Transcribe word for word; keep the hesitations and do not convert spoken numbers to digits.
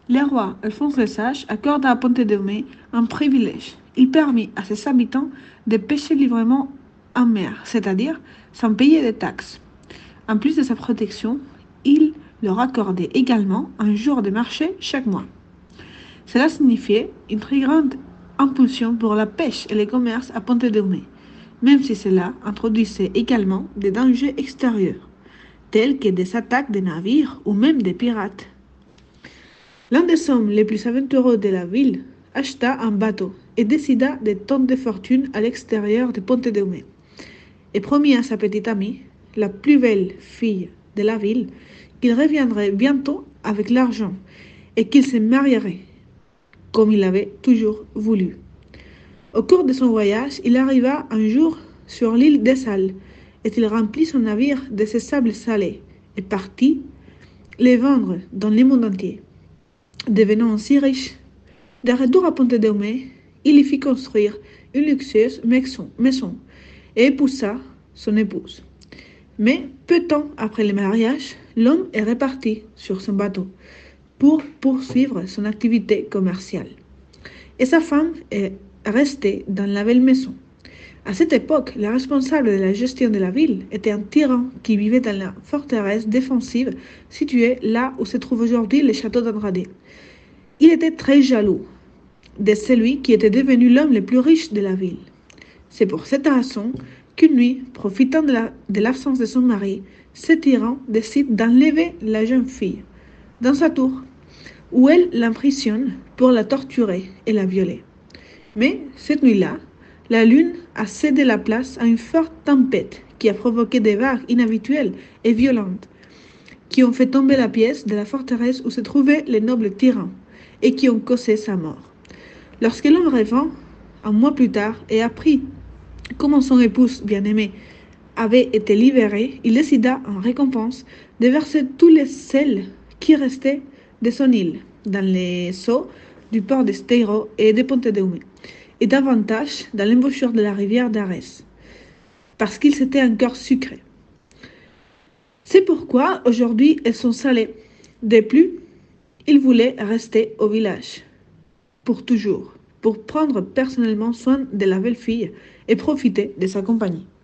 Le roi Alphonse le Sage accorda à Pontedeume un privilège. Il permit à ses habitants de pêcher librement en mer, c'est-à-dire sans payer de taxes. En plus de sa protection, il leur accordait également un jour de marché chaque mois. Cela signifiait une très grande impulsion pour la pêche et le commerce à Pontedeume, même si cela introduisait également des dangers extérieurs, tels que des attaques de navires ou même des pirates. L'un des hommes les plus aventureux de la ville acheta un bateau et décida de tenter fortune à l'extérieur de Pontedeume, et promit à sa petite amie, la plus belle fille de la ville, qu'il reviendrait bientôt avec l'argent et qu'il se marierait, comme il avait toujours voulu. Au cours de son voyage, il arriva un jour sur l'île des Salles, et il remplit son navire de ses sables salés et partit les vendre dans le monde entier. Devenant ainsi riche, de retour à Pontedeume, il y fit construire une luxueuse maison, maison et épousa son épouse. Mais peu de temps après le mariage, l'homme est reparti sur son bateau pour poursuivre son activité commerciale. Et sa femme est restée dans la belle maison. À cette époque, le responsable de la gestion de la ville était un tyran qui vivait dans la forteresse défensive située là où se trouve aujourd'hui le château d'Andrade. Il était très jaloux de celui qui était devenu l'homme le plus riche de la ville. C'est pour cette raison qu'une nuit, profitant de, la, de l'absence de son mari, ce tyran décide d'enlever la jeune fille dans sa tour, où elle l'emprisonne pour la torturer et la violer. Mais cette nuit-là, la lune a cédé la place à une forte tempête qui a provoqué des vagues inhabituelles et violentes, qui ont fait tomber la pièce de la forteresse où se trouvait le noble tyran et qui ont causé sa mort. Lorsque l'homme revint, un mois plus tard, et apprit comment son épouse bien-aimée avait été libérée, il décida en récompense de verser tous les sels qui restaient de son île dans les seaux du port de Steiro et de Pontedeume, et davantage dans l'embouchure de la rivière d'Arès, parce qu'ils étaient encore sucrés. C'est pourquoi aujourd'hui elles sont salées. De plus, il voulait rester au village pour toujours, pour prendre personnellement soin de la belle fille et profiter de sa compagnie.